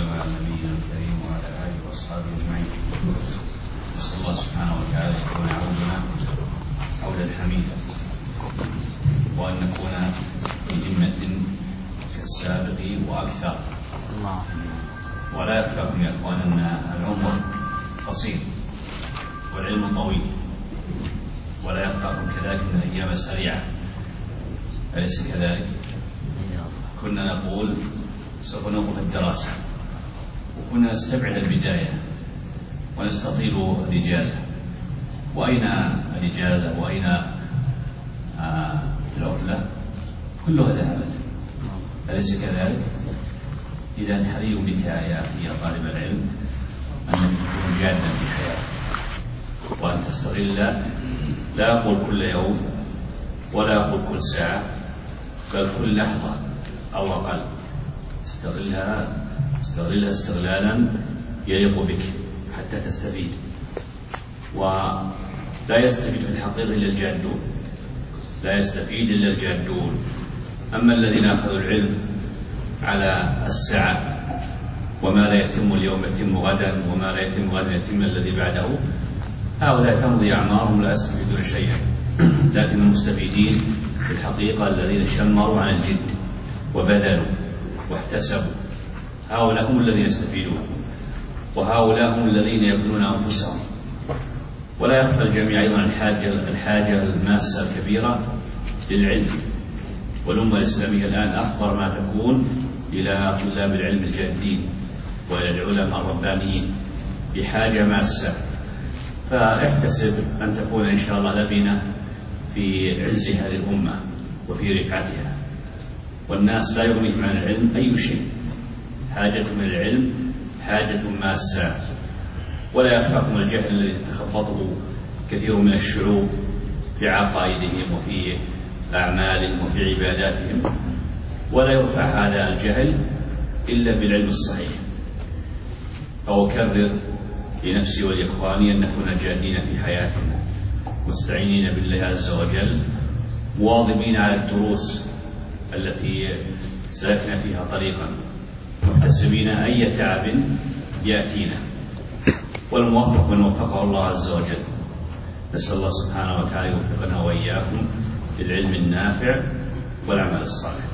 وسلم على نبينا الكريم وعلى آله وأصحابه أجمعين. نسأل الله سبحانه وتعالى أن يكون عودنا عودا حميدا، وأن نكون بهمة كالسابق وأكثر. ولا يخفاكم يا أخوان أن العمر قصير والعلم طويل، ولا يخفاكم كذلك أن الأيام سريعة، أليس كذلك؟ كنا نقول سوف نوقف الدراسة، وكنا نستبعد البداية ونستطيل الإجازة. وأين الإجازة وأين العطلة؟ كلها ذهبت، أليس كذلك؟ إذا حري بك يا أخي يا طالب العلم أنك تكون جادا في حياتك، وأن تستغل، لا أقول كل يوم ولا أقول كل ساعة، بل كل لحظة أو أقل استغلها استغلالا يليق بك حتى تستفيد. ولا يستفيد في الحقيقة إلا الجادون، لا يستفيد إلا الجادون. أما الذين أخذوا العلم على الساعة، وما لا يتم اليوم يتم غدا، وما لا يتم غدا يتم الذي بعده، هؤلاء تمضي أعمارهم لا يستفيدون شيئا. لكن المستفيدين في الحقيقة الذين شمروا عن الجد وبذلوا واحتسبوا، هؤلاء هم الذين يستفيدون، وهؤلاء هم الذين يبنون أنفسهم. ولا يخفى الجميع أيضا الحاجة الماسة الكبيرة للعلم، والأمة الإسلامية الآن أفقر ما تكون إلى طلاب العلم الجادين وإلى العلماء الربانيين، بحاجة ماسة. فاحتسب أن تكون إن شاء الله لبنة في عز هذه الأمة وفي رفعتها. والناس لا يغنيهم عن العلم أي شيء، حاجة من العلم حاجة ماسة. ولا يخفاكم الجهل الذي تخبطه كثير من الشعوب في عقائدهم وفي أعمالهم وفي عباداتهم، ولا يرفع هذا الجهل إلا بالعلم الصحيح. أكرر لنفسي ولإخواني أن نكون جادين في حياتنا، مستعينين بالله عز وجل، مواظبين على الدروس التي سلكنا فيها طريقا، محتسبين أي تعب يأتينا، والموفق من وفقه الله عز وجل. نسأل الله سبحانه وتعالى يوفقنا وإياكم للعلم النافع والعمل الصالح.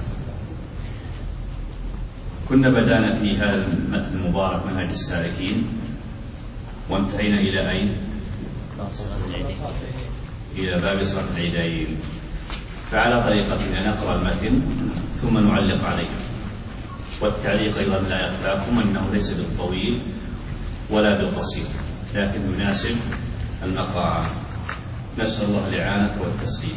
كنا بدأنا في هذا المتن المبارك منهج السالكين، وانتهينا إلى أين؟ إلى باب صلاة العيدين. فعلى طريقتنا نقرأ المتن ثم نعلق عليه، والتعليق أيضا لا يخفاكم أنه ليس بالطويل ولا بالقصير، لكن يناسب المقام. نسأل الله الإعانة والتسديد.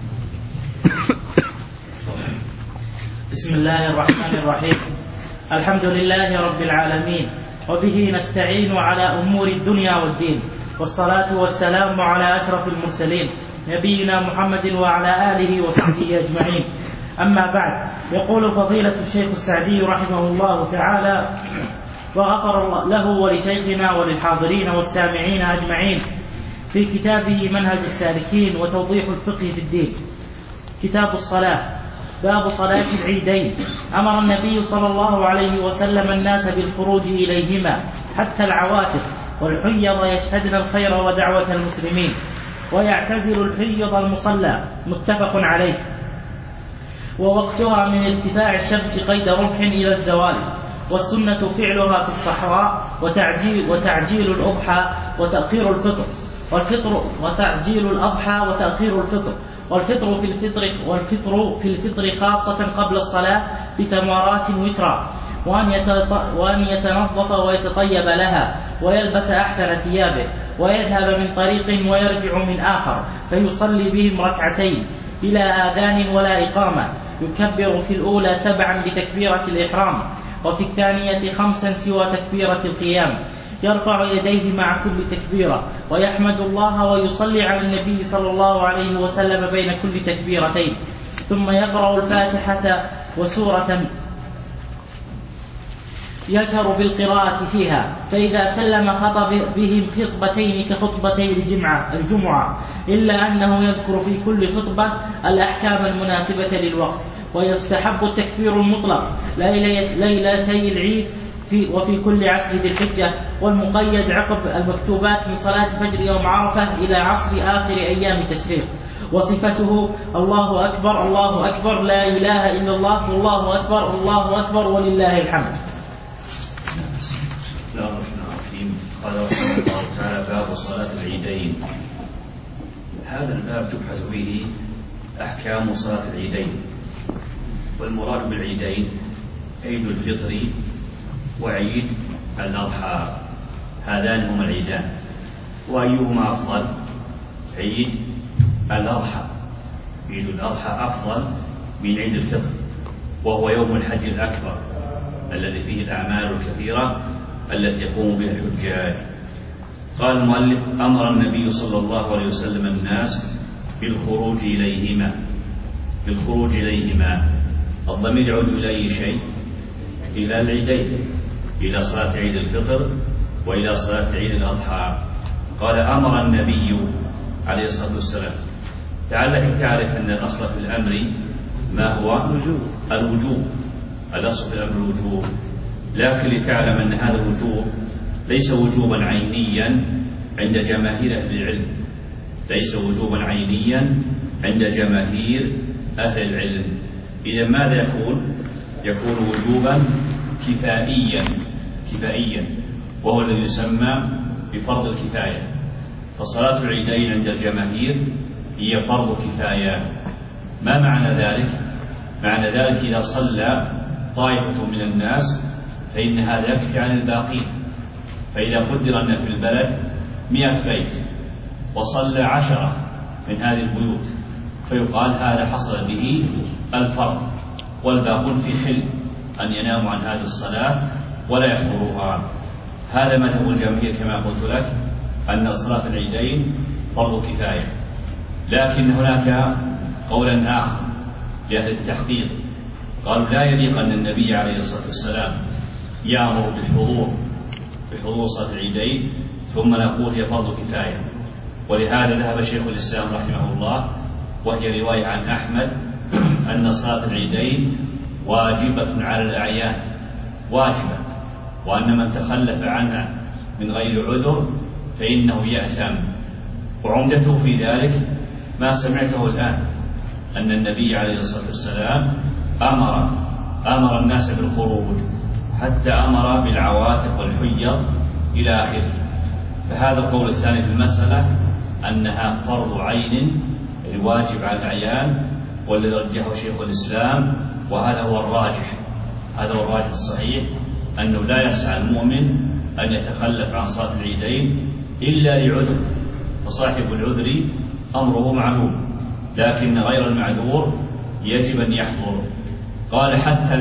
بسم الله الرحمن الرحيم. الحمد لله رب العالمين، وبه نستعين على أمور الدنيا والدين، والصلاة والسلام على أشرف المرسلين نبينا محمد وعلى آله وصحبه أجمعين. أما بعد، يقول فضيلة الشيخ السعدي رحمه الله تعالى وغفر الله له ولشيخنا وللحاضرين والسامعين أجمعين في كتابه منهج السالكين وتوضيح الفقه في الدين، كتاب الصلاة، باب صلاة العيدين. أمر النبي صلى الله عليه وسلم الناس بالخروج إليهما حتى العواتق والحيض يشهدن الخير ودعوة المسلمين، ويعتزل الحيض المصلى، متفق عليه. ووقتها من ارتفاع الشمس قيد رمح إلى الزوال، والسنة فعلها في الصحراء، وتعجيل الأضحى وتأخير الفطر، وتعجيل الأضحى وتأخير الفطر، والفطر في الفطر خاصة قبل الصلاة بتمارات وترا، وأن يتنظف ويتطيب لها، ويلبس أحسن ثيابه، ويذهب من طريق ويرجع من آخر، فيصلي بهم ركعتين بلا آذان ولا إقامة، يكبر في الأولى 7 بتكبيرة الإحرام، وفي الثانية 5 سوى تكبيرة القيام، يرفع يديه مع كل تكبيرة، ويحمد الله ويصلي على النبي صلى الله عليه وسلم بين كل تكبيرتين، ثم يقرأ الفاتحة وسورة يجهر بالقراءة فيها، فإذا سلم خطب بهم خطبتين كخطبتي الجمعة، إلا أنه يذكر في كل خطبة الأحكام المناسبة للوقت. ويستحب التكبير المطلق ليلتي العيد وفي كل عصر ذي الحجة، والمقيد عقب المكتوبات من صلاة فجر يوم عرفة إلى عصر آخر أيام التشريق. وصفته الله أكبر الله أكبر لا إله إلا الله والله أكبر الله أكبر ولله الحمد. بسم الله الرحمن الرحيم. قال رحمه الله تعالى: باب صلاة العيدين. هذا الباب تبحث به أحكام صلاة العيدين، والمراد بالعيدين عيد الفطر وعيد الأضحى، هذان هما العيدان. وأيهما أفضل؟ عيد الأضحى. عيد الأضحى أفضل من عيد الفطر، وهو يوم الحج الأكبر الذي فيه الأعمال الكثيرة التي يقوم بها الحجاج. قال المؤلف: أمر النبي صلى الله عليه وسلم الناس بالخروج إليهما. بالخروج إليهما، الضمير يعود إلى أي شيء؟ إلى العيدين، إلى صلاة عيد الفطر وإلى صلاة عيد الأضحى. قال: أمر النبي عليه الصلاة والسلام. لعلك تعرف أن الأصل في الأمر ما هو؟ الوجوب. الأصل في الأمر الوجوب، لكن لتعلم أن هذا الوجوب ليس وجوبا عينيا عند جماهير أهل العلم، ليس وجوبا عينيا عند جماهير أهل العلم. إذا ماذا يكون؟ يكون وجوبا كفائيا، وهو الذي يسمى بفرض الكفاية. فصلاة العيدين عند الجماهير هي فرض كفاية. ما معنى ذلك؟ معنى ذلك إذا صلى طائفة من الناس فإن هذا يكفي عن الباقين. فإذا قدر أن في البلد 100 بيت وصلى 10 من هذه البيوت فيقال هذا حصل به الفرض، والباقون في حل أن يناموا عن هذه الصلاة ولا يحضروها. هذا مذهب الجماهير كما قلت لك، أن صلاة العيدين فرض كفاية. لكن هناك قولا آخر لأهل التحقيق، قالوا لا يليق أن النبي عليه الصلاة والسلام يأمر بحضور صلاة العيدين ثم نقول هي فرض كفاية. ولهذا ذهب شيخ الإسلام رحمه الله، وهي رواية عن أحمد، أن صلاة العيدين واجبة على الأعيان، واجبة، وأن من تخلف عنها من غير عذر فإنه يأثم. وعمدته في ذلك ما سمعته الآن، أن النبي عليه الصلاة والسلام أمر الناس بالخروج، حتى أمر بالعواتق والحيض إلى آخره. فهذا القول الثاني في المسألة أنها فرض عين الواجب على الأعيان، والذي رجحه شيخ الإسلام، وهذا هو الراجح. هذا هو الراجح الصحيح، أنه لا يسعى المؤمن أن يتخلف عن صلاة العيدين إلا لعذر، وصاحب العذر أمره معلوم، لكن غير المعذور يجب أن يحضر. قال: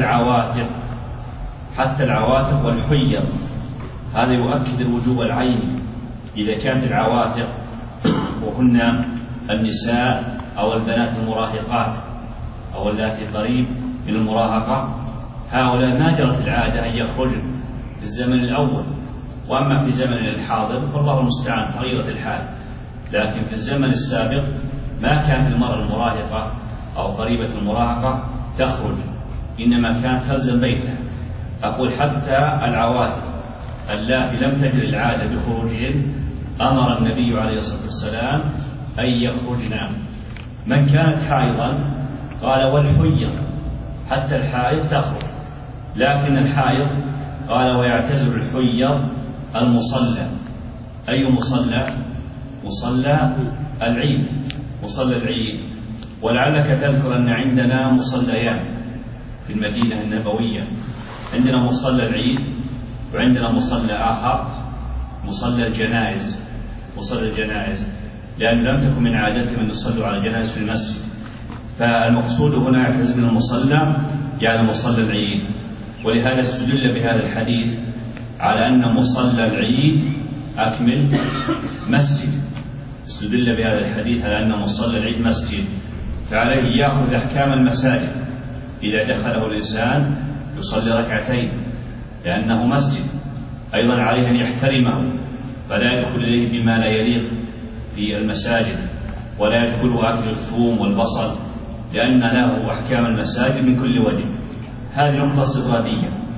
حتى العواتق والحيض. هذا يؤكد الوجوب العيني. إذا كانت العواتق وهن النساء أو البنات المراهقات أو اللاتي قريب من المراهقة، هؤلاء ما جرت العادة أن يخرجن في الزمن الأول، وأما في زمن الحاضر فالله المستعان تغيرت الحال. لكن في الزمن السابق ما كانت المرأة المراهقة أو قريبة المراهقة تخرج، إنما كانت تلزم بيتها. أقول حتى العواتق اللاتي لم تجري العادة بخروجهن أمر النبي عليه الصلاة والسلام أن يخرجن. من كانت حائضا قال: والحيض، حتى الحائض تخرج، لكن الحائض قال: ويعتزل الحيض المصلى. أي مصلى؟ مصلى العيد، مصلى العيد. ولعلك تذكر أن عندنا مصليان في المدينة النبوية، عندنا مصلى العيد وعندنا مصلى آخر مصلى الجنائز. مصلى الجنائز لأنه لم تكن من عادتهم أن يصلوا على الجنائز في المسجد، فالمقصود هنا يعتزل المصلى يعني مصلى العيد. ولهذا استدل بهذا الحديث على أن مصلى العيد أكمل مسجد. استدل بهذا الحديث على أن مصلى العيد مسجد، فعليه يأخذ أحكام المساجد. إذا دخله الإنسان يصلي ركعتين لأنه مسجد. أيضا عليه أن يحترمه، فلا يدخل إليه بما لا يليق في المساجد، ولا يدخله أكل الثوم والبصل، لأن له أحكام المساجد من كل وجه. هذه نقطة استطرادية.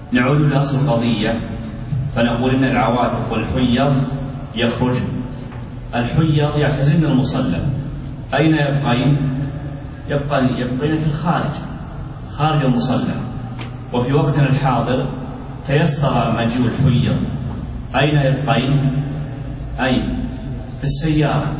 نعود لأصل القضية فنقول إن العواتق والحيض يخرجن. الحيض يعتزلن المصلى. أين يبقين؟ يبقين في الخارج، خارج المصلى. وفي وقتنا الحاضر تيسر مجيء الحيض. أين يبقين؟ أين؟ في السيارة،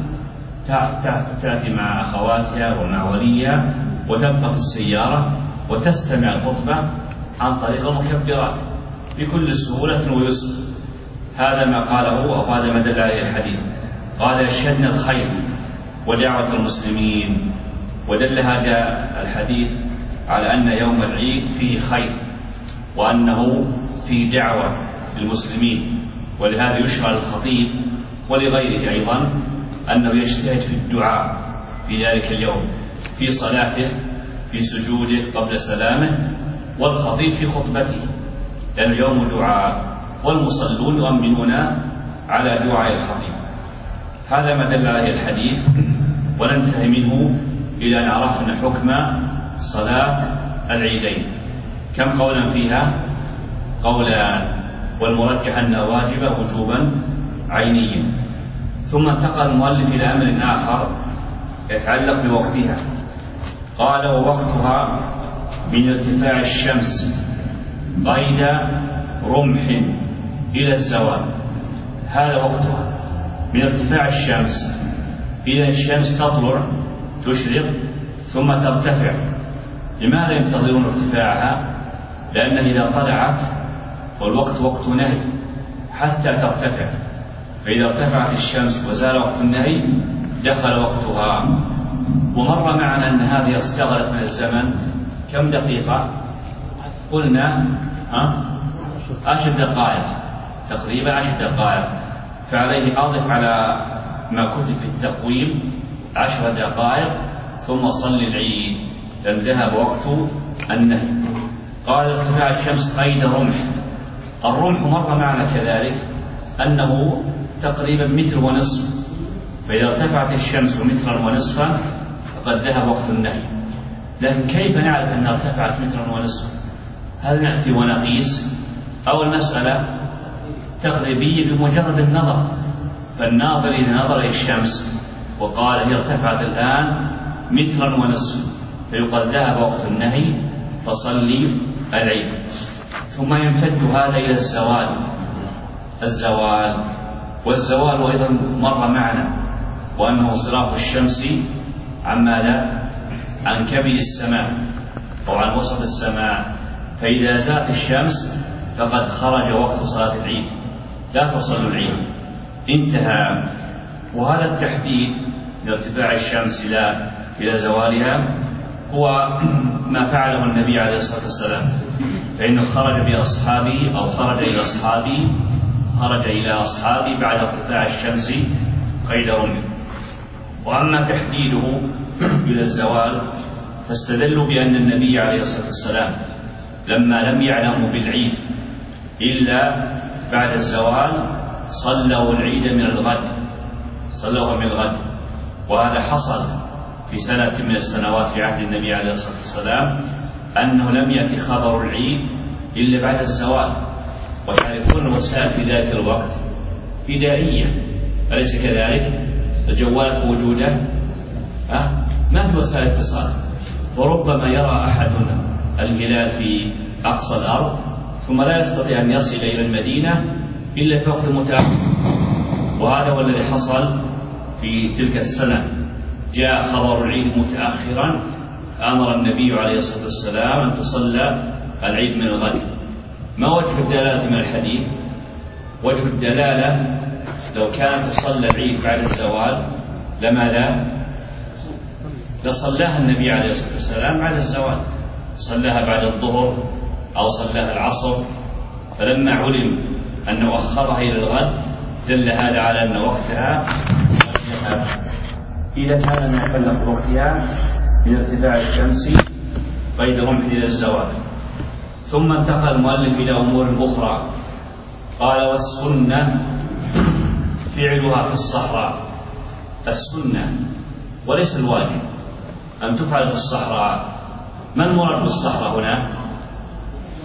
تأتي مع أخواتها ومع وليها وتبقى في السيارة وتستمع الخطبة عن طريق المكبرات بكل سهولة ويسر. هذا ما قاله أو هذا ما دل عليه الحديث. قال يشهدن الخير ودعوة المسلمين. ودل هذا الحديث على أن يوم العيد فيه خير وأنه فيه دعوة للمسلمين، ولهذا يشرع للخطيب ولغيره أيضا أنه يجتهد في الدعاء في ذلك اليوم، في صلاته، في سجوده قبل سلامه، والخطيب في خطبته، لأن اليوم دعاء والمصلون يؤمنون على دعاء الخطيب. هذا ما دل عليه الحديث. وننتهي منه إلى أن عرفنا حكم صلاة العيدين. كم قولا فيها؟ قولان، والمرجح أنها واجبة وجوبا عينيا. ثم انتقل المؤلف إلى أمر آخر يتعلق بوقتها. قال ووقتها من ارتفاع الشمس قيد رمح إلى الزوال. هذا وقتها من ارتفاع الشمس. إذا الشمس تطلع تشرق ثم ترتفع. لماذا ينتظرون ارتفاعها؟ لأن إذا طلعت فالوقت وقت نهي حتى ترتفع، فإذا ارتفعت الشمس وزال وقت النهي دخل وقتها. ومر معنا أن هذه استغرقت من الزمن كم دقيقة؟ قلنا 10 دقائق تقريبا، 10 دقائق. فعليه أضف على ما كتب في التقويم 10 دقائق ثم صلي العيد، لأن ذهب وقت النهي. قال ارتفاع الشمس قيد رمح. الرمح مر معنا كذلك أنه تقريبا 1.5 متر، فإذا ارتفعت الشمس 1.5 مترا فقد ذهب وقت النهي. لكن كيف نعرف أنها ارتفعت 1.5 متر؟ هل نأتي ونقيس؟ أو المسألة تقريبية بمجرد النظر. فالناظر إذا نظر إلى الشمس وقال هي ارتفعت الآن 1.5 متر فيقال ذهب وقت النهي فصلي العيد. ثم يمتد هذا إلى الزوال. والزوال أيضا مر معنا وأنه صراف الشمس عن ماذا؟ عن كبد السماء أو عن وسط السماء. فإذا زالت الشمس فقد خرج وقت صلاة العيد، لا تصل العيد، انتهى. وهذا التحديد لارتفاع الشمس إلى زوالها هو ما فعله النبي عليه الصلاة والسلام، فإنه خرج بأصحابه أو خرج إلى أصحابه بعد ارتفاع الشمس قيد رمح. وأما تحديده إلى الزوال فاستدلوا بأن النبي عليه الصلاة والسلام لما لم يعلموا بالعيد إلا بعد الزوال صلوا العيد من الغد. وهذا حصل في سنة من السنوات في عهد النبي عليه الصلاة والسلام أنه لم يأتي خبر العيد إلا بعد الزوال. وتعرفون الوسائل في ذلك الوقت فدائية، أليس كذلك؟ الجوالات موجودة، ما في وسائل اتصال، وربما يرى أحدنا الهلال في أقصى الأرض ثم لا يستطيع أن يصل إلى المدينة إلا في وقت متأخر. وهذا هو الذي حصل في تلك السنة، جاء خبر العيد متأخرا فأمر النبي عليه الصلاة والسلام أن تصلى العيد من الغد. ما وجه الدلالة من الحديث؟ وجه الدلالة لو كانت تصلى العيد بعد الزوال لماذا؟ لصلاها النبي عليه الصلاة والسلام بعد الزوال، صلاها بعد الظهر أو صلاها العصر. فلما علم أنه أخرها إلى الغد دل هذا على أن وقتها ذهب. إذا كان ما يتعلق بوقتها من ارتفاع الشمس قيد رمح إلى الزوال. ثم انتقل المؤلف إلى أمور أخرى. قال والسنة فعلها في الصحراء. السنة وليس الواجب أن تفعل في الصحراء. ما المراد بالصحراء هنا؟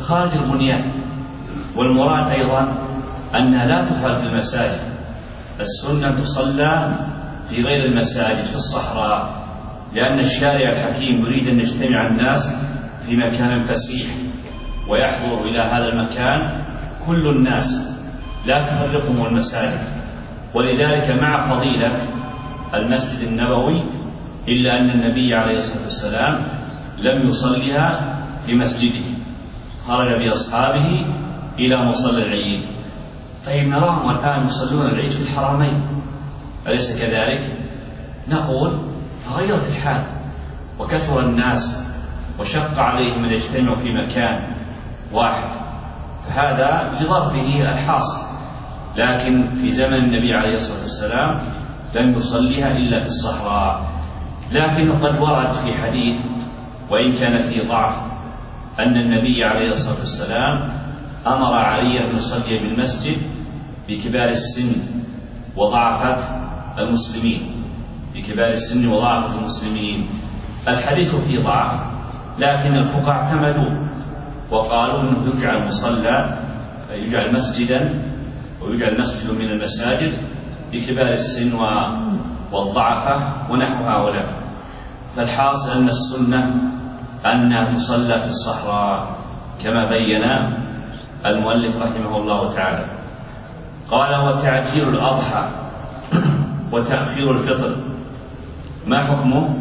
خارج البنيان. والمراد أيضا أنها لا تفعل في المساجد، السنة تصلى في غير المساجد في الصحراء، لأن الشارع الحكيم يريد أن يجتمع الناس في مكان فسيح ويحضر إلى هذا المكان كل الناس لا تفرقهم المساجد. ولذلك مع فضيلة المسجد النبوي إلا أن النبي عليه الصلاة والسلام لم يصليها في مسجده، خرج بأصحابه إلى مصلى العيد. طيب نراهم الآن يصلون العيد في الحرمين، أليس كذلك؟ نقول تغيرت الحال وكثر الناس وشق عليهم أن يجتمعوا في مكان واحد، فهذا لظرفه الحاصل. لكن في زمن النبي عليه الصلاة والسلام لم يصليها إلا في الصحراء. لكن قد ورد في حديث وإن كان فيه ضعف أن النبي عليه الصلاة والسلام أمر علي أن يصلي بالمسجد بكبار السن وضعفت المسلمين، بكبار السن وضعفت المسلمين. الحديث فيه ضعف، لكن الفقهاء اعتمدوه وقالوا أنه يجعل مصلى، يجعل مسجدا ويجعل مسجد من المساجد بكبار السن والضعفة ونحو هؤلاء. فالحاصل أن السنة أنها تصلى في الصحراء كما بين المؤلف رحمه الله تعالى. قال وتعجيل الأضحى وتأخير الفطر ما حكمه؟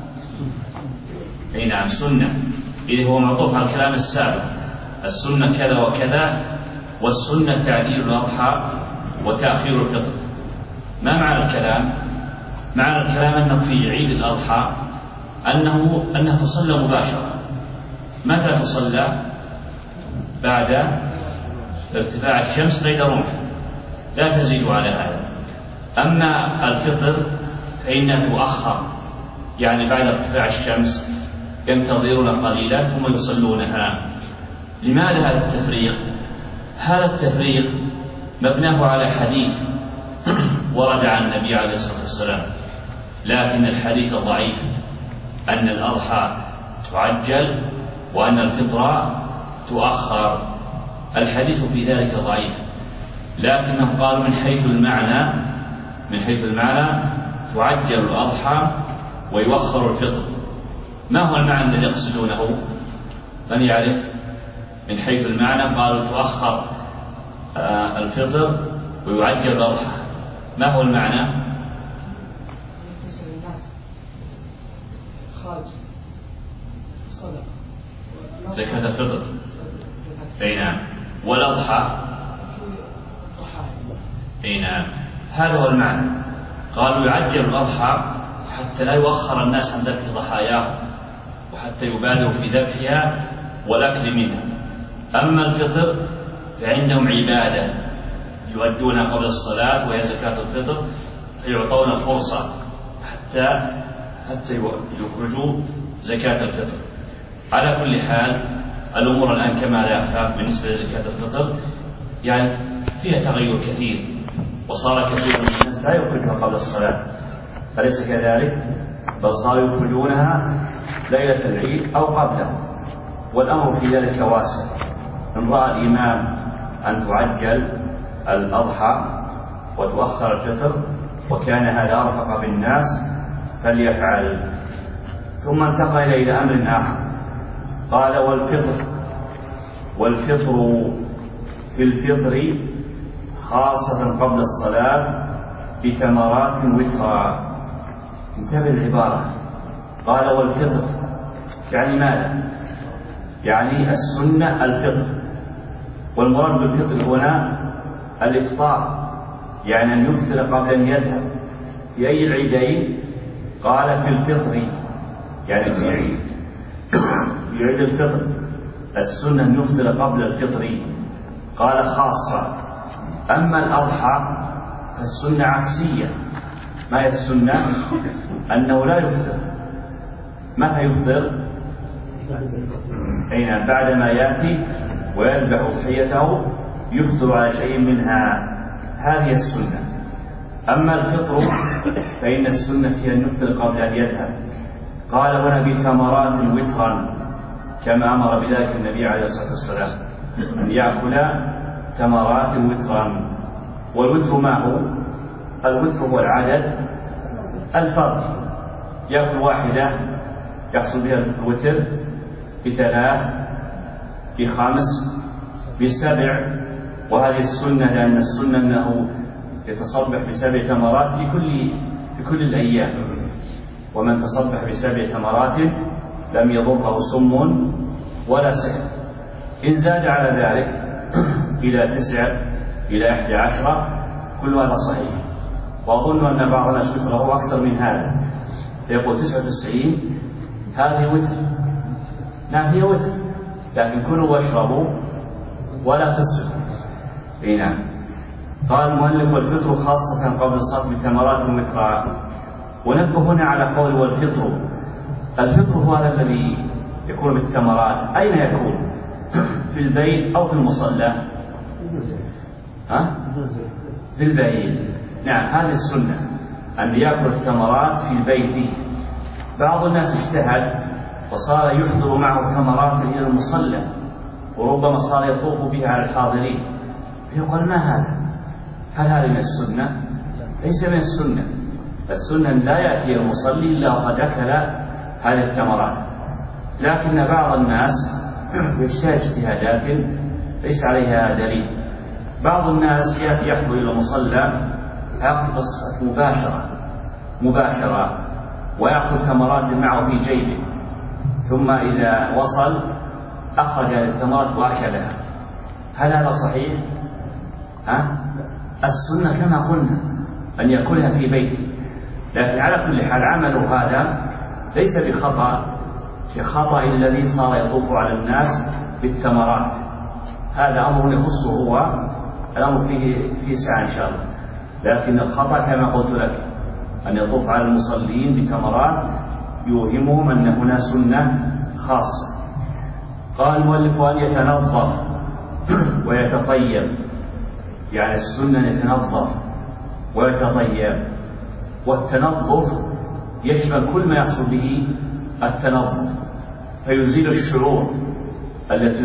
أي نعم سنة، إذ هو معطوف على الكلام السابق، السنة كذا وكذا، والسنة تعجيل الأضحى وتأخير الفطر. ما معنى الكلام؟ معنى الكلام أنه في عيد الأضحى أنها تصلى مباشرة. متى تصلى؟ بعد ارتفاع الشمس قيد رمح، لا تزيد على هذا. أما الفطر فإنها تؤخر، يعني بعد ارتفاع الشمس ينتظرون قليلا ثم يصلونها. لماذا هذا التفريق؟ هذا التفريق مبناه على حديث ورد عن النبي عليه الصلاة والسلام، لكن الحديث ضعيف أن الأضحى تعجل وأن الفطر تؤخر. الحديث في ذلك ضعيف، لكنهم قالوا من حيث المعنى تعجل الأضحى ويؤخر الفطر. ما هو المعنى الذي يقصدونه؟ من يعرف؟ من حيث المعنى قالوا تؤخر الفطر ويعجل الأضحى، ما هو المعنى؟ زكاة الفطر، أي نعم، والأضحى، أي نعم، هذا هو المعنى. قالوا يعجل الأضحى حتى لا يؤخر الناس عن ذبح ضحاياهم وحتى يبادروا في ذبحها والأكل منها. أما الفطر فعندهم عبادة يؤدونها قبل الصلاة وهي زكاة الفطر، فيعطون فرصة حتى يخرجوا زكاة الفطر. على كل حال الأمور الآن كما لا يخفى بالنسبة لزكاة الفطر يعني فيها تغير كثير، وصار كثير من الناس لا يخرجها قبل الصلاة، أليس كذلك؟ بل صاروا يخرجونها ليلة العيد أو قبله، والأمر في ذلك واسع. إن رأى الإمام أن تعجل الأضحى وتؤخر الفطر وكان هذا أرفق بالناس فليفعل. ثم انتقل إلى أمر آخر، قال والفطر في الفطر خاصة قبل الصلاة بتمرات وترا. انتبه العبارة، قال والفطر يعني ماذا؟ يعني السنة الفطر، والمراد بالفطر هنا الإفطار، يعني أن يفطر قبل أن يذهب. في أي العيدين؟ قال في الفطر، يعني في عيد الفطر السنة أن يفطر قبل الفطر، قال خاصة. أما الأضحى فالسنة عكسية. ما هي السنة؟ أنه لا يفطر. متى يفطر؟ أين؟ بعدما يأتي ويذبح أضحيته يفطر على شيء منها، هذه السنة. أما الفطر فإن السنة هي أن يفطر قبل أن يذهب. قال هنا بتمرات وترا، كما أمر بذلك النبي عليه الصلاة والسلام أن يأكل تمرات وترا. والوتر ما هو؟ الوتر هو العدد الفردي، يأكل واحدة يحصل بها الوتر، بثلاث، بخمس، بسبع. وهذه السنة، لأن السنة أنه يتصبح ب7 تمرات في كل الأيام، ومن تصبح ب7 تمرات لم يضره سم ولا سحر. إن زاد على ذلك إلى 9 إلى 11 كل هذا صحيح. وأظن أن بعض الناس وتره أكثر من هذا، فيقول 99 هذه وتر. نعم هي وتر، لكن كلوا واشربوا ولا تسرفوا. نعم. قال المؤلف: والفطر خاصة قبل الصلاة بتمرات وترا. ونبه هنا على قول والفطر. الفطر هو هذا الذي يكون بالتمرات. أين يكون؟ في البيت أو في المصلى؟ في البيت. نعم، هذه السنة أن يأكل التمرات في البيت. بعض الناس اجتهد وصار يحضر معه تمرات إلى المصلى، وربما صار يطوف بها على الحاضرين، فيقول: ما هذا؟ هل هذا من السنة؟ ليس من السنة. السنة لا يأتي المصلي إلا وقد أكل هذه التمرات. لكن بعض الناس يجتهد اجتهادات ليس عليها دليل. بعض الناس يحضر إلى المصلى يأخذ الصلاة مباشرة ويأخذ تمرات معه في جيبه، ثم إذا وصل أخرج هذه التمرات وأكلها. هل هذا صحيح؟ السنة كما قلنا أن يأكلها في بيته. لكن على كل حال عمله هذا ليس بخطأ كخطأ الذي صار يطوف على الناس بالتمرات. هذا أمر يخصه هو، الأمر فيه سعة إن شاء الله. لكن الخطأ كما قلت لك أن يطوف على المصلين بتمرات يوهمهم أن هنا سنة خاصة. قال المؤلف: أن يتنظف ويتطيب. يعني السنة أن يتنظف ويتطيب. والتنظف يشمل كل ما يحصل به التنظف، فيزيل الشعور التي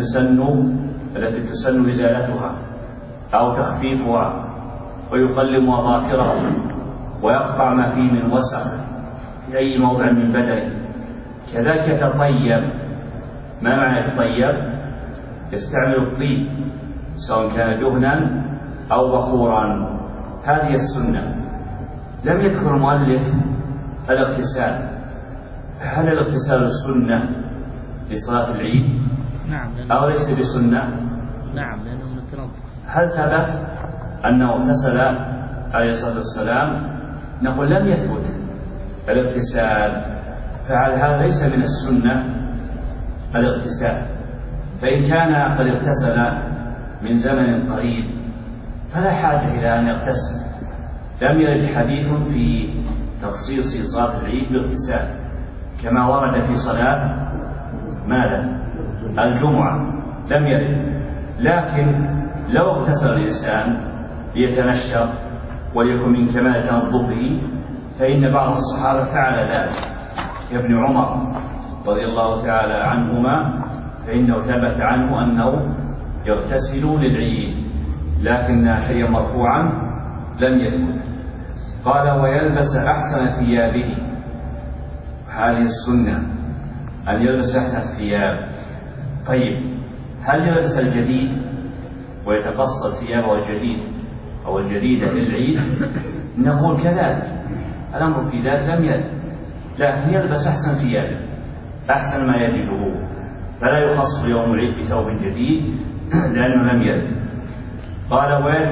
تسن إزالتها أو تخفيفها، ويقلم أظافره، ويقطع ما فيه من وسخ في أي موضع من بدنه. كذلك يتطيب. ما معنى يتطيب؟ يستعمل الطيب سواء كان دهنا أو بخورا. هذه السنة. لم يذكر المؤلف الاغتسال. هل الاغتسال سنة لصلاة العيد؟ نعم. أو ليس بسنة؟ نعم، لأنه من التنظف. هل ثبت أنه اغتسل عليه الصلاة والسلام؟ نقول لم يثبت الاغتسال، فعلى هذا ليس من السنة الاغتسال. فإن كان قد اغتسل من زمن قريب فلا حاجة إلى أن يغتسل. لم يرد حديث في تخصيص صلاة العيد باغتسال كما ورد في صلاة ماذا؟ الجمعة، لم يرد. لكن لو اغتسل الإنسان ليتنشر وليكن من كمال تنظفه فإن بعض الصحابة فعل ذلك، كابن عمر رضي الله تعالى عنهما، فإنه ثبت عنه أنه يغتسل للعيد، لكن شيئا مرفوعا لم يثبت. قال: ويلبس أحسن ثيابه. هذه السنة أن يلبس أحسن الثياب. طيب، هل يلبس الجديد ويتقصد ثيابه الجديد أو الجديدة للعيد؟ نقول كذلك، الأمر في ذلك لم يرد، لكن يلبس أحسن ثيابه، أحسن ما يجده، فلا يخص يوم العيد بثوب جديد لأنه لم يرد. قال: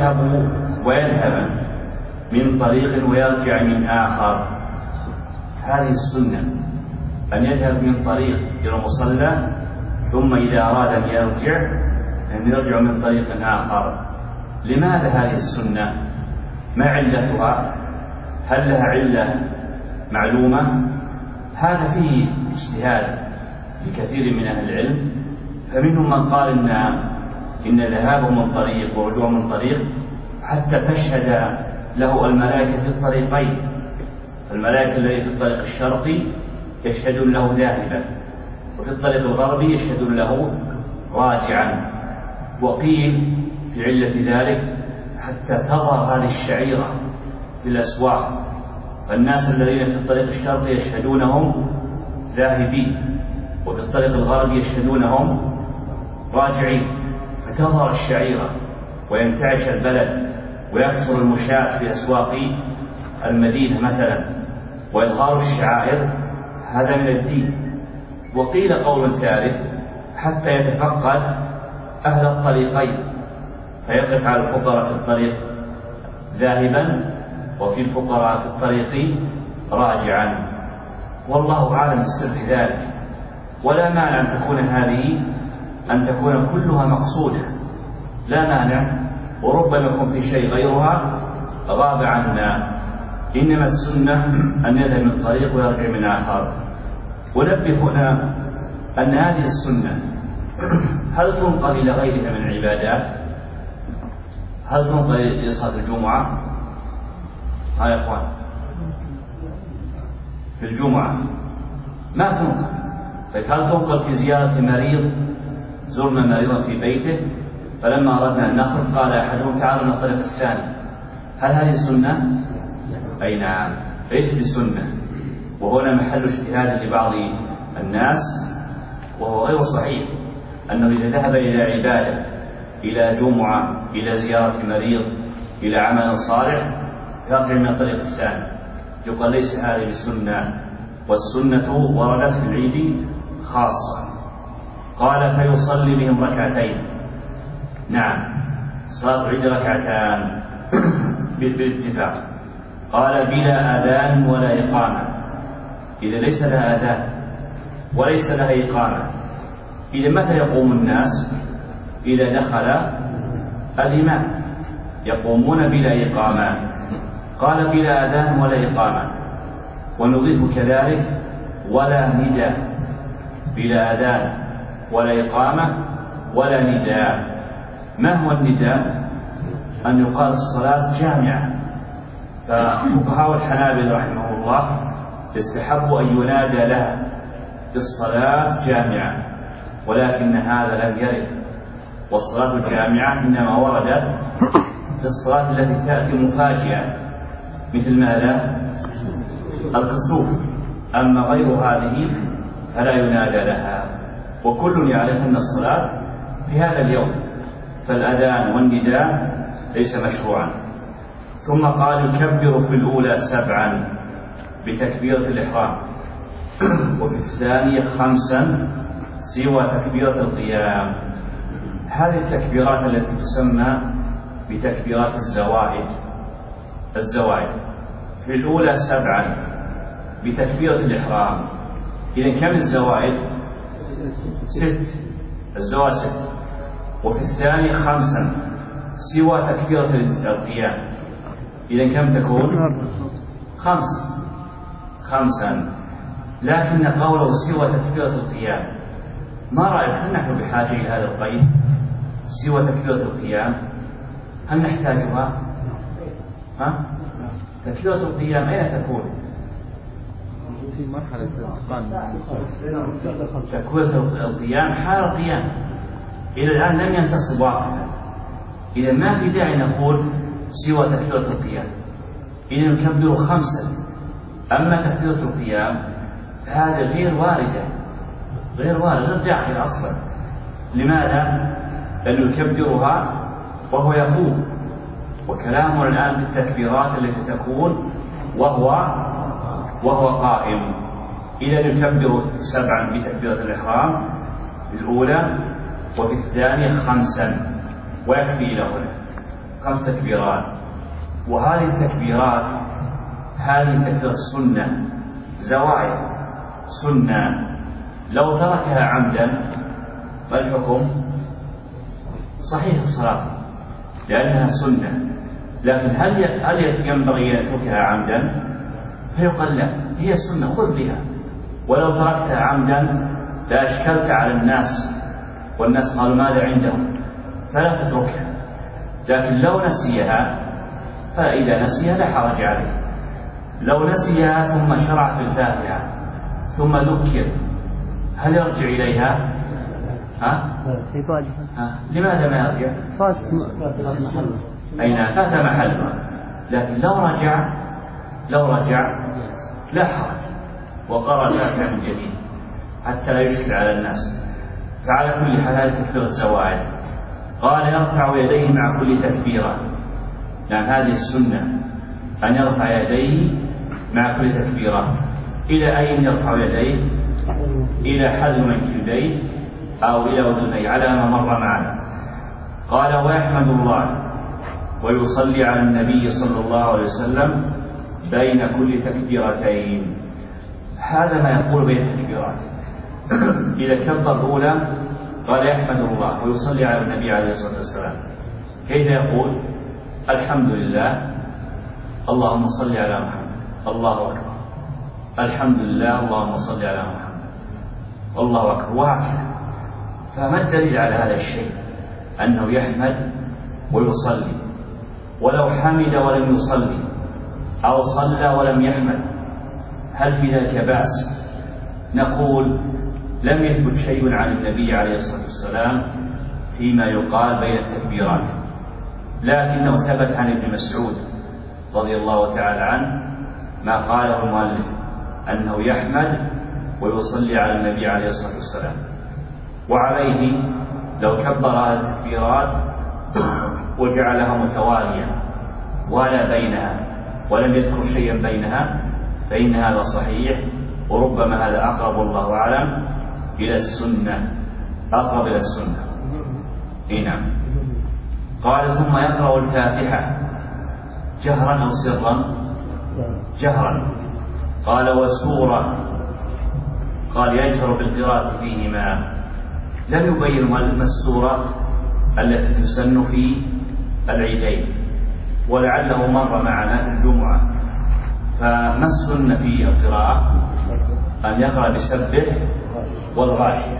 ويذهب من طريق ويرجع من آخر. هذه السنة أن يذهب من طريق إلى المصلى، ثم إذا أراد أن يرجع من طريق آخر. لماذا هذه السنة؟ ما علتها؟ هل لها علة معلومة؟ هذا فيه اجتهاد لكثير من أهل العلم، فمنهم من قال إن ذهابه من طريق ورجوع من طريق حتى تشهد له الملائكة في الطريقين. الملائكة الذي في الطريق الشرقي يشهدون له ذاهبا، وفي الطريق الغربي يشهدون له راجعا. وقيل في علة ذلك حتى تظهر هذه الشعيرة في الأسواق، فالناس الذين في الطريق الشرقي يشهدونهم ذاهبين، وفي الطريق الغربي يشهدونهم راجعين، فتظهر الشعيرة وينتعش البلد ويكثر المشاة في أسواق المدينة مثلا، وإظهار الشعائر هذا من الدين. وقيل قول ثالث حتى يتفقد أهل الطريقين، فيقف على الفقراء في الطريق ذاهبا وفي الفقراء في الطريق راجعا، والله أعلم بسر ذلك. ولا مانع أن تكون هذه أن تكون كلها مقصودة، لا مانع، وربما يكون في شيء غيرها غاب عنا، إنما السنة أن يذهب من طريق ويرجع من آخر. ونبه هنا أن هذه السنة هل تنقل إلى غيرها من العبادات؟ هل تنقل إلى صلاة الجمعة؟ ها يا إخوان، في الجمعة ما تنقل. طيب هل تنقل في زيارة مريض؟ زرنا مريضا في بيته فلما أردنا أن نخرج قال أحدهم تعالوا من الطريق الثاني، هل هذه سنة؟ أي نعم، ليس بسنة، وهنا محل اجتهاد لبعض الناس، وهو غير صحيح، أنه إذا ذهب إلى عبادة، إلى جمعة، إلى زيارة مريض، إلى عمل صالح، يرجع من الطريق الثاني. يقال ليس هذه بسنة، والسنة وردت في العيد خاصة. قال فيصلي بهم ركعتين. نعم، صلاة العيد ركعتان بالاتفاق. قال بلا أذان ولا إقامة، إذا ليس لها أذان وليس لها إقامة، إذا متى يقوم الناس؟ إذا دخل الإمام يقومون بلا إقامة. قال بلا أذان ولا إقامة، ونضيف كذلك ولا نداء، بلا أذان ولا إقامة ولا نداء. ما هو النداء؟ أن يقال الصلاة جامعة، ففقهاء الحنابلة رحمه الله استحبوا أن ينادى لها بالصلاة جامعة، ولكن هذا لم يرد، والصلاة الجامعة إنما وردت في الصلاة التي تأتي مفاجئة، مثل ماذا؟ الكسوف. أما غير هذه فلا ينادى لها، وكل يعرف أن الصلاة في هذا اليوم، فالأذان والنداء ليس مشروعا. ثم قال يكبر في الأولى 7 بتكبيرة الإحرام، وفي الثانية 5 سوى تكبيرة القيام. هذه التكبيرات التي تسمى بتكبيرات الزوائد. في الأولى 7 بتكبيرة الإحرام، إذا كم الزوائد؟ 6، الزوائد 6. وفي الثاني 5 سوى تكبيرة القيام، إذا كم تكون؟ 5. لكن قوله سوى تكبيرة القيام، ما رأيك؟ هل نحن بحاجة إلى هذا القيد؟ سوى تكبيرة القيام هل نحتاجها؟ تكبيرة القيام أين تكون؟ في مرحلة تكبيرة القيام حال القيام، إلى الآن لم ينتصب واقفا، إذا ما في داعي نقول سوى تكبيرة القيام، إذا نكبر 5. أما تكبيرة القيام فهذه غير واردة، غير داخل أصلا. لماذا؟ لأنه يكبرها وهو يقوم، وكلامنا الآن بالتكبيرات التي تكون وهو قائم. إذا يكبر 7 بتكبيرة الإحرام في الأولى، وفي الثانية 5، ويكفي له 5 تكبيرات. وهذه التكبيرات السنة زوائد سنة، لو تركها عمدا فالحكم صحيح صلاته لأنها سنة. لكن هل ينبغي أن يتركها عمدا؟ فيقال لا، هي سنة خذ بها، ولو تركتها عمدا لا أشكلت على الناس، والناس قالوا ماذا عندهم، فلا تتركها. لكن لو نسيها، فإذا نسيها لا حرج عليه. لو نسيها ثم شرع في الفاتحة ثم ذكر هل يرجع إليها؟ لماذا ما يرجع؟ أين فات محلها، لكن لو رجع لا حرج وقرأ الفاتحة من جديد حتى لا يشكل على الناس. فعلى كل حال هذه تكبيرة زوال. قال يرفع يديه مع كل تكبيرة. نعم هذه السنة أن يرفع يديه مع كل تكبيرة. إلى أين يرفع يديه؟ إلى حذو منكبيه أو إلى أذنيه على ما مر معنا. قال ويحمد الله ويصلي على النبي صلى الله عليه وسلم بين كل تكبيرتين. هذا ما يقول بين التكبيرات. إذا كبر الأولى قال يحمد الله ويصلي على النبي عليه الصلاة والسلام. كيف يقول؟ الحمد لله اللهم صل على محمد الله أكبر، الحمد لله اللهم صل على محمد الله أكبر، وهكذا. فما الدليل على هذا الشيء؟ أنه يحمد ويصلي. ولو حمد ولم يصلي أو صلى ولم يحمد هل في ذلك بأس؟ نقول لم يثبت شيء عن النبي عليه الصلاة والسلام فيما يقال بين التكبيرات، لكنه ثبت عن ابن مسعود رضي الله تعالى عنه ما قاله المؤلف أنه يحمد ويصلي على النبي عليه الصلاة والسلام. وعليه لو كبر هذه التكبيرات وجعلها متوالية ولا بينها ولم يذكر شيئا بينها فإن هذا صحيح، وربما هذا أقرب والله أعلم إلى السنة، أقرب إلى السنة. نعم. قال ثم يقرأ الفاتحة جهرا أو سرا؟ جهرا. قال وسورة، قال يجهر بالقراءة فيهما. لم يبين ما السورة التي تسن في العيدين، ولعله مر معنا في الجمعة. فما السنة في القراءة؟ أن يقرأ بسبح والغاشية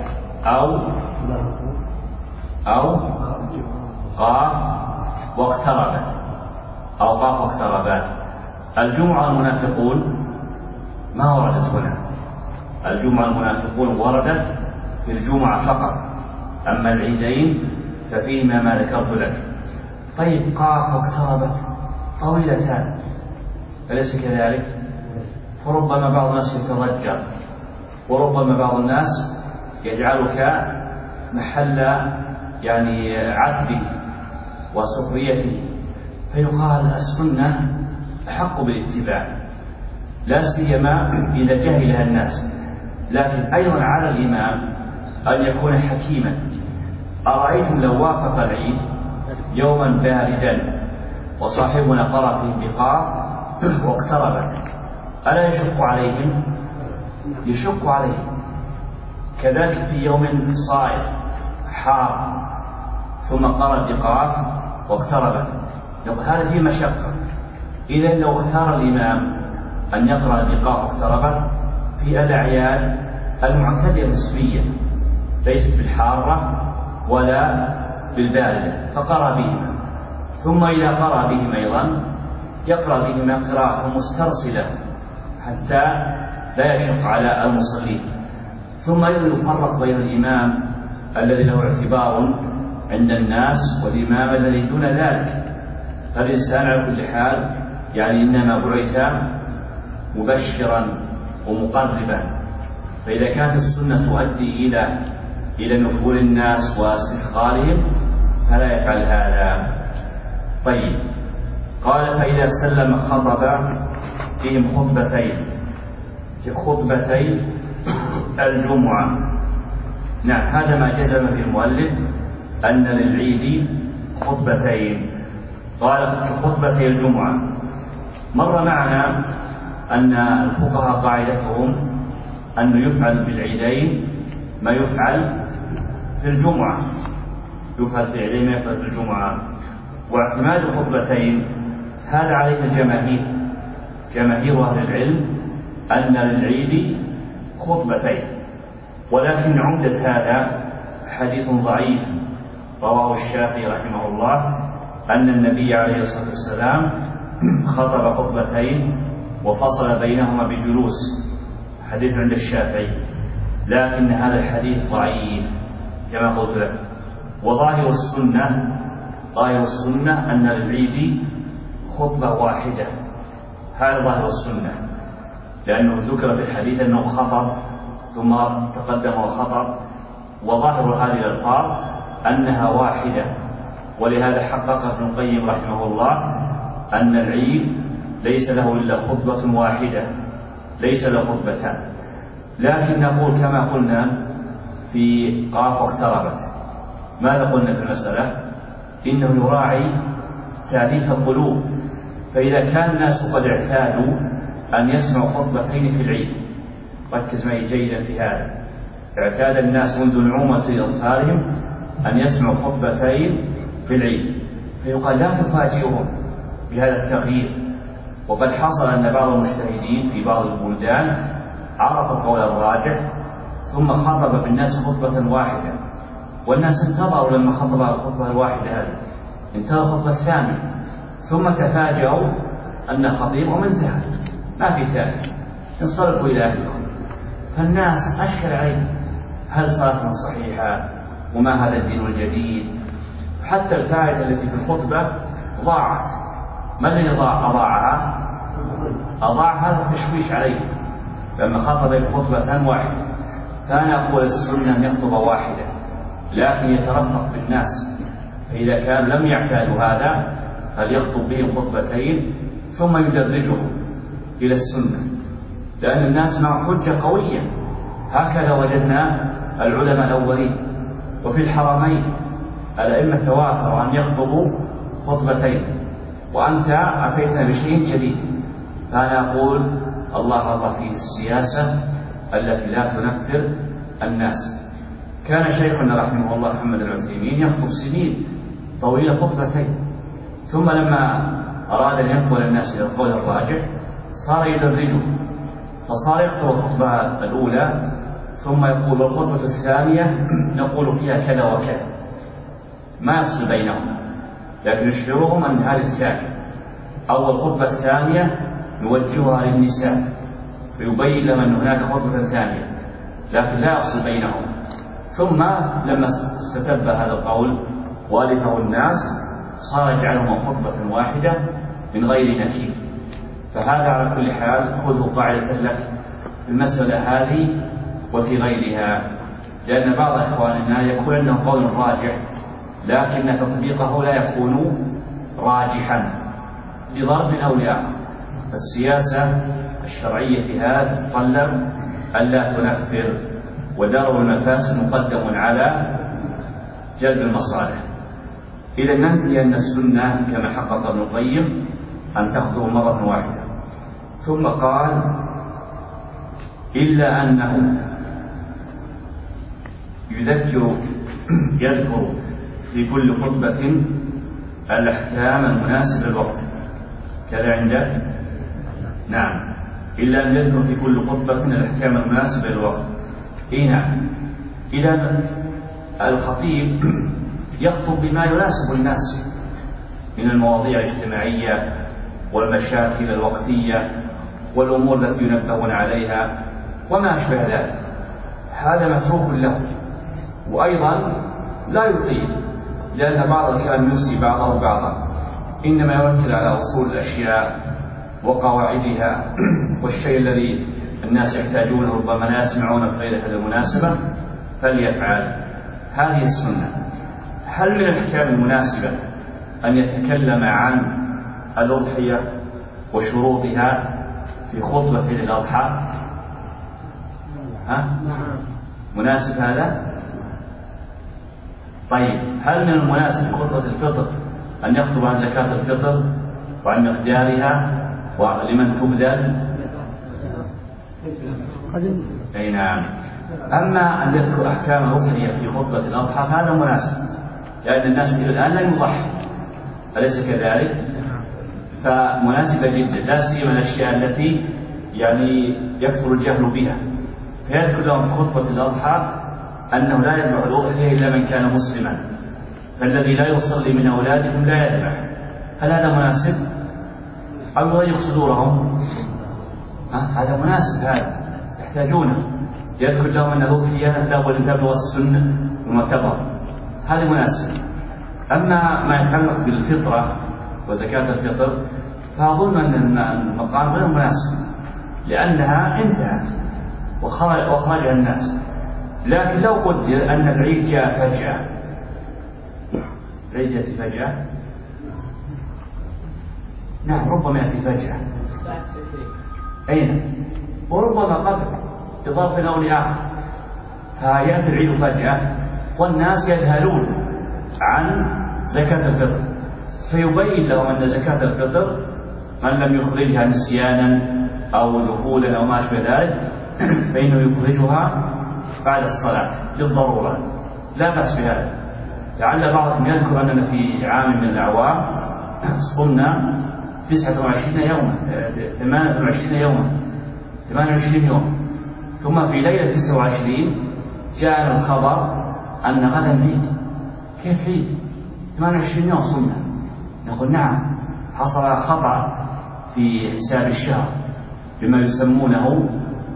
أو قاف واقتربت أو قاف واقتربت. الجمعة المنافقون ما وردت هنا. الجمعة المنافقون وردت في الجمعة فقط، أما العيدين ففيهما ما ذكرت لك. طيب قاف واقتربت طويلتان أليس كذلك؟ فربما بعض الناس يتضجر، وربما بعض الناس يجعلك محل يعني عتبه وسخريته، فيقال السنة أحق بالاتباع لا سيما إذا جهلها الناس. لكن أيضا على الإمام أن يكون حكيما. أرأيتم لو وافق العيد يوما باردا وصاحبنا قرأ فيه بقاف واقتربت ألا يشق عليهم؟ يشق عليهم. كذلك في يوم صائف حار ثم قرأ بقاف واقتربت، هذا فيه مشقة. إذن لو اختار الإمام أن يقرأ بقاف واقتربت في الأعياد المعتبرة نسبيا ليست بالحارة ولا بالباردة فقرأ بهما، ثم إذا قرأ بهما أيضا يقرأ بهما قراءة مسترسلة حتى لا يشق على المصلين. ثم أيضا يفرق بين الإمام الذي له اعتبار عند الناس والإمام الذي دون ذلك. فالإنسان على كل حال يعني إنما بعث مبشرا ومقربا، فإذا كانت السنة تؤدي إلى نفور الناس واستثقالهم فلا يفعل هذا. طيب قال فإذا سلم خطب فيهم خطبتي الجمعة. نعم هذا ما جزم في المؤلف أن للعيد خطبتين. قال كخطبتي الجمعة. مر معنا أن الفقهاء قاعدتهم أنه يفعل في العيدين ما يفعل في الجمعة، يفعل في العيدين ما يفعل في الجمعة. واعتماد خطبتين هذا عليه جماهير أهل العلم أن للعيد خطبتين، ولكن عمدة هذا حديث ضعيف رواه الشافعي رحمه الله أن النبي عليه الصلاة والسلام خطب خطبتين وفصل بينهما بجلوس، حديث عند الشافعي. لكن هذا الحديث ضعيف كما قلت لك. وظاهر السنة أن للعيد خطبة واحدة، هذا ظاهر السنة، لأنه ذكر في الحديث أنه خطب ثم تقدم وخطب، وظاهر هذه الألفاظ أنها واحدة. ولهذا حقق ابن القيم رحمه الله أن العيد ليس له إلا خطبة واحدة، ليس له خطبتان. لكن نقول كما قلنا في قاف واقتربت، ماذا قلنا في المسألة؟ إنه يراعي تأليف القلوب. فإذا كان الناس قد اعتادوا أن يسمعوا خطبتين في العيد، ركز معي جيدا في هذا، اعتاد الناس منذ نعومة أظفارهم أن يسمعوا خطبتين في العيد، فيقال لا تفاجئهم بهذا التغيير. وقد حصل أن بعض المجتهدين في بعض البلدان عرف القول الراجح ثم خطب بالناس خطبة واحدة، والناس انتظروا لما خطب الخطبة الواحدة هذه، انتهى الخطبة الثانية، ثم تفاجئوا أن خطيبهم انتهى، ما في ثاني، انصرفوا إلى أهلهم. فالناس أشكل عليهم هل صلاتنا صحيحة وما هذا الدين الجديد؟ حتى الفائدة التي في الخطبة ضاعت. ما الذي أضاعها؟ أضاع هذا التشويش عليهم لما خطب بخطبة واحدة. فأنا أقول السنة أن يخطب واحدة لكن يترفق بالناس، فإذا كان لم يعتادوا هذا فليخطب بهم خطبتين ثم يدرجهم إلى السنة، لأن الناس معهم حجة قوية. هكذا وجدنا العلماء الأولين، وفي الحرمين الأئمة توافروا أن يخطبوا خطبتين، وأنت أتيتنا بشيء جديد. فأنا أقول الله في السياسة التي لا تنفر الناس. كان شيخنا رحمه الله محمد العثيمين يخطب سنين طويلة خطبتين، ثم لما أراد أن ينقل الناس إلى القول الراجح صار يدرجهم، فصار يخطب الخطبة الأولى ثم يقول الخطبة الثانية نقول فيها كذا وكذا، ما يفصل بينهم، لكن يشعرهم أن هذه الثانية. أو الخطبة الثانية نوجهها للنساء فيبين لهم أن هناك خطبة ثانية، لكن لا يفصل بينهم. ثم لما استتب هذا القول وألفه الناس صار يجعلهم خطبة واحدة من غير نكير. فهذا على كل حال خذه قاعدة لك في المسألة هذه وفي غيرها، لأن بعض إخواننا يكون عنده قول راجح لكن تطبيقه لا يكون راجحا لظرف أو لآخر. السياسة الشرعية في هذا تتطلب ألا تنفر، ودرء المفاسد مقدم على جلب المصالح. إذا ننتهي أن السنة كما حقق ابن القيم أن تخطب مرة واحدة. ثم قال إلا أنه يذكر في كل خطبة الأحكام المناسبة للوقت. كذا عندك؟ نعم، إلا أن يذكر في كل خطبة الأحكام المناسبة للوقت. نعم. إذا الخطيب يخطب بما يناسب الناس من المواضيع الاجتماعية والمشاكل الوقتية والأمور التي ينبهون عليها وما أشبه ذلك، هذا متروك له. وأيضا لا يطيل، لأن بعض الكلام ينسي بعضه بعضا، إنما يركز على أصول الأشياء وقواعدها والشيء الذي الناس يحتاجونه ربما لا يسمعون في غير هذه المناسبة فليفعل. هذه السنة. هل من الأحكام المناسبة أن يتكلم عن الأضحية وشروطها في خطبة عيد الأضحى؟ مناسب هذا؟ طيب، هل من المناسب في خطبة الفطر أن يخطب عن زكاة الفطر وعن مقدارها ولمن تبذل؟ أي نعم. أما أن يذكر أحكام الأضحية في خطبة الأضحى فهذا مناسب، لأن الناس إلى الآن لا يضحي، أليس كذلك؟ فمناسبة جدا، لا سيما الأشياء التي يكثر الجهل بها. فيذكر لهم في خطبة الأضحى أنه لا يذبح الأضحية إلا من كان مسلما، فالذي لا يصلي من أولادهم لا يذبح. هل هذا مناسب؟ أو يضيق صدورهم؟ هذا مناسب، هذا يحتاجونه. يذكر لهم أن الأضحية الأول أن تبلغ السنة المعتبر، هذا مناسب. أما ما يتعلق بالفطرة وزكاة الفطر فأظن أن المقام غير مناسب، لأنها انتهت وخرج الناس. لكن لو قدر أن العيد جاء فجأة، العيد يأتي فجأة، نعم ربما يأتي فجأة، أين؟ وربما قبل إضافة أو لآخر، فيأتي العيد فجأة والناس يذهلون عن زكاة الفطر، فيبين لهم أن زكاة الفطر من لم يخرجها نسيانا أو ذهولا أو ما أشبه ذلك فإنه يخرجها بعد الصلاة للضرورة، لا بأس بهذا. لعل بعضهم يذكر أننا في عام من الأعوام صمنا 29 يوما 28 يوما 28 يوم، ثم في ليلة 29 جاء الخبر أن غدا عيد. كيف عيد؟ 28 يوم صمنا. نقول نعم، حصل خطأ في حساب الشهر بما يسمونه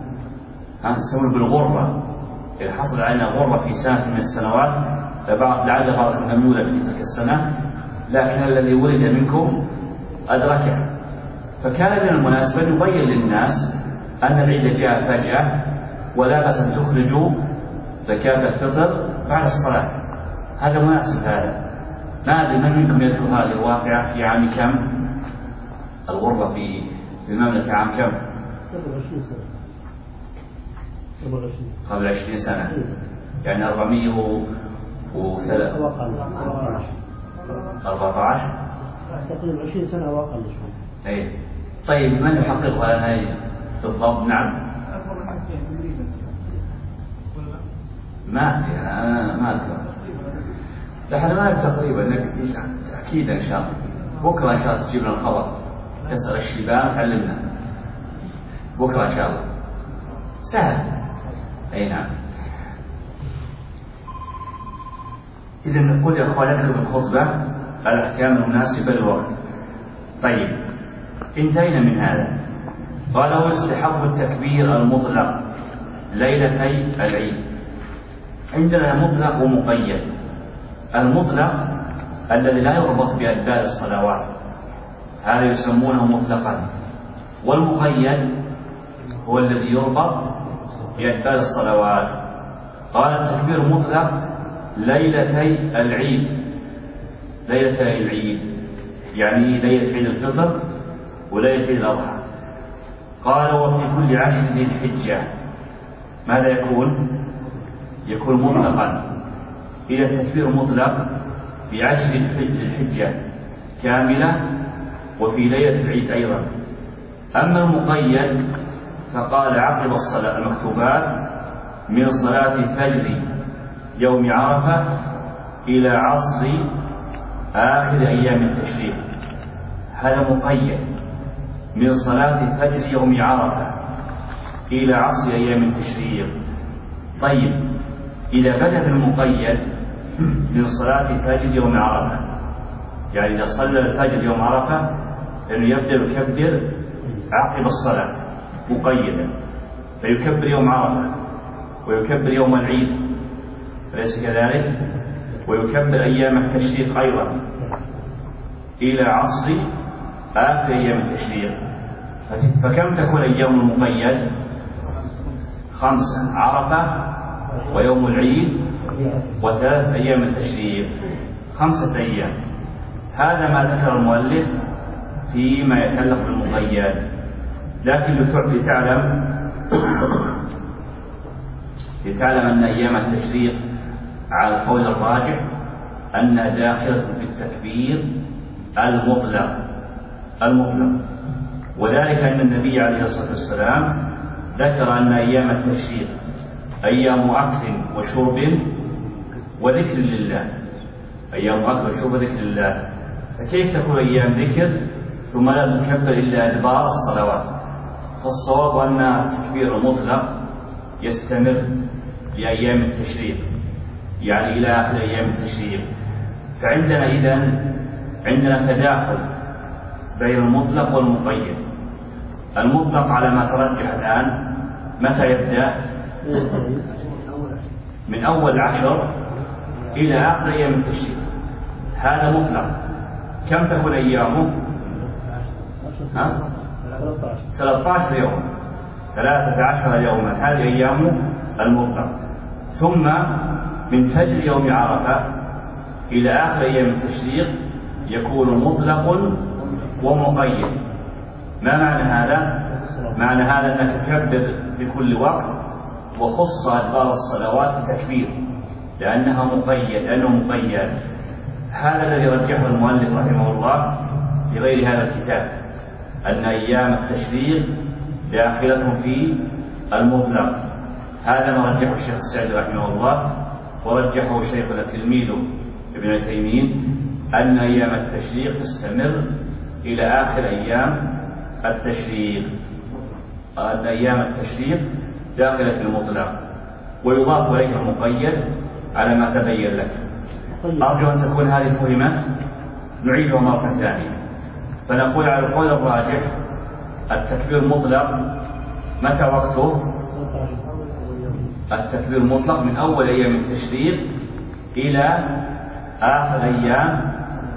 بالغرة. إذا حصل علينا غرة في سنة من السنوات لعل بعضكم لم يولد في تلك السنة، لكن الذي ولد منكم أدركه. فكان من المناسبة أن يبين للناس أن العيد جاء فجأة ولا بأس أن تخرجوا زكاة الفطر بعد الصلاة. هذا مناسب. هذا ما أدري من منكم يذكر هذه الواقعة في عام كم؟ الغرة في المملكة عام كم؟ قبل 20 سنة، يعني 414 تقريبا 20 سنة أو أقل شوي. أي طيب، من يحققها لنا بالضبط؟ نعم ما أدري، أنا ما أذكر. لحد ما تقريبا تأكيدا إن شاء الله. بكرة إن شاء الله تجيب لنا الخبر، تسأل الشباب تعلمنا بكرة إن شاء الله. سهل. أي نعم. إذا نقول يا أخوان نذكر الخطبة الأحكام المناسبة للوقت. طيب انتهينا من هذا. قال ويستحب التكبير المطلق ليلتي العيد. عندنا مطلق ومقيد. المطلق الذي لا يربط بأدبار الصلوات هذا يسمونه مطلقا، والمقيد هو الذي يربط بأدبار الصلوات. قال التكبير مطلق ليلتي العيد. ليلتي العيد يعني ليلة عيد الفطر وليلة عيد الأضحى. قال وفي كل 10 ذي الحجة. ماذا يكون؟ يكون مطلقا. إذا التكبير مطلق في 10 ذي الحجة كاملة وفي ليلة العيد أيضا. أما المقيد فقال عقب الصلاة المكتوبات من صلاة فجر يوم عرفة إلى عصر آخر أيام التشريق. هذا مقيد، من صلاة فجر يوم عرفة إلى عصر أيام التشريق. طيب إذا بدأ بالمقيد من صلاة فجر يوم عرفة، يعني إذا صلى الفجر يوم عرفة لأنه يبدأ يكبر عقب الصلاة مقيدا، فيكبر يوم عرفة ويكبر يوم العيد، أليس كذلك؟ ويكبر أيام التشريق أيضا إلى عصر آخر أيام التشريق. فكم تكون أيام المقيد؟ 5: عرفة ويوم العيد و3 أيام التشريق، 5 أيام. هذا ما ذكر المؤلف فيما يتعلق بالمقيد. لكن لتعلم أن أيام التشريق على القول الراجح أنها داخلة في التكبير المطلق، وذلك أن النبي عليه الصلاة والسلام ذكر أن أيام التشريق أيام أكل وشرب وذكر لله. أيام أكل وشرب وذكر لله، فكيف تكون أيام ذكر ثم لا تكبر إلا أدبار الصلوات؟ فالصواب أن التكبير المطلق يستمر لأيام التشريق، يعني إلى آخر أيام التشريق. فعندنا عندنا تداخل بين المطلق والمقيد. المطلق على ما ترجح الآن متى يبدأ؟ من أول 10 إلى آخر أيام التشريق، هذا مطلق. كم تكون أيامه؟ 13 يوما، 13 يوما، هذه أيامه المطلق. ثم من فجر يوم عرفة إلى آخر أيام التشريق يكون مطلق ومقيد. ما معنى هذا؟ معنى هذا أنك تكبر في كل وقت، وخص أدبار الصلوات بالتكبير لأنه مقيد. هذا الذي رجحه المؤلف رحمه الله في غير هذا الكتاب، أن أيام التشريق داخلة في المطلق. هذا ما رجحه الشيخ السعدي رحمه الله، ورجحه شيخنا تلميذه ابن عثيمين، أن أيام التشريق تستمر إلى آخر أيام التشريق، أن أيام التشريق داخلة في المطلق، ويضاف إليه المقيد على ما تبين لك. أرجو أن تكون هذه فهمت. نعيدها مرة ثانية، فنقول على القول الراجح التكبير مطلق. متى وقته؟ التكبير مطلق من أول أيام التشريق إلى آخر أيام،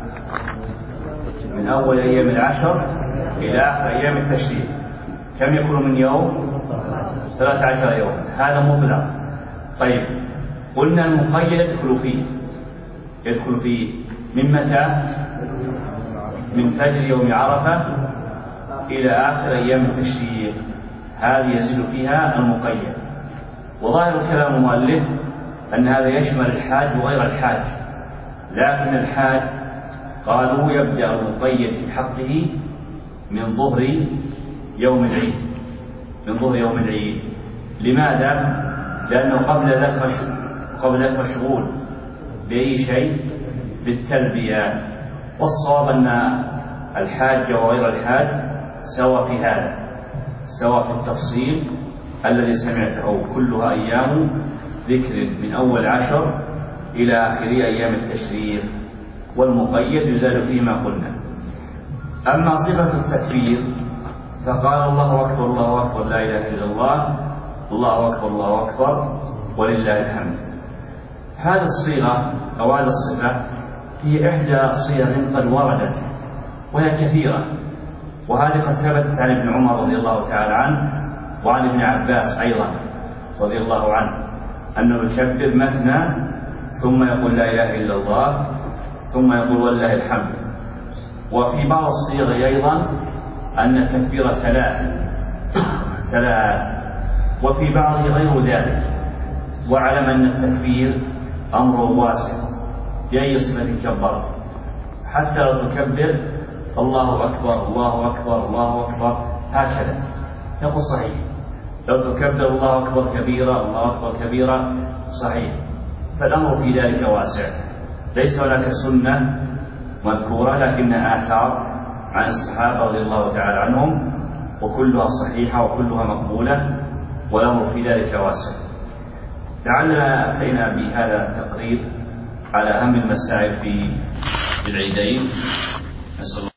من أول أيام 10 إلى آخر أيام التشريق. كم يكون من يوم؟ 13 يوم، هذا مطلق. طيب، قلنا المقيد يدخل فيه من متى؟ من فجر يوم عرفة إلى آخر أيام التشريق، هذه يزيد فيها المقيد. وظاهر كلام المؤلف أن هذا يشمل الحاج وغير الحاج، لكن الحاج قالوا يبدأ المقيد في حقه من ظهر يوم العيد. لماذا؟ لأنه قبل ذلك مشغول بأي شيء؟ بالتلبية. والصواب أن الحاج وغير الحاج سوى في هذا، سوى في التفصيل الذي سمعته، كلها أيام ذكر من أول 10 إلى آخر أيام التشريق، والمقيد يزال فيه ما قلنا. أما صفة التكبير فقال الله أكبر الله أكبر لا إله إلا الله، الله أكبر الله أكبر ولله الحمد. هذه الصيغة أو هذه الصفة هي إحدى صيغ قد وردت، وهي كثيرة، وهذه قد ثبتت عن ابن عمر رضي الله تعالى عنه، وعن ابن عباس أيضا رضي الله عنه، أنه يكبر مثنى ثم يقول لا إله إلا الله ثم يقول ولله الحمد. وفي بعض الصيغ أيضا أن التكبير 3، وفي بعضه غير ذلك. واعلم أن التكبير أمره واسع، بأي صفة كبرت، حتى لو تكبر الله أكبر الله أكبر الله أكبر هكذا يقول صحيح، لو تكبر الله أكبر كبيرا الله أكبر كبيرا صحيح. فالأمر في ذلك واسع، ليس هناك سنة مذكورة، لكنها آثار عن الصحابة رضي الله تعالى عنهم، وكلها صحيحة وكلها مقبولة، والأمر في ذلك واسع. لعلنا أتينا بهذا التقرير على أهم المسائل في العيدين.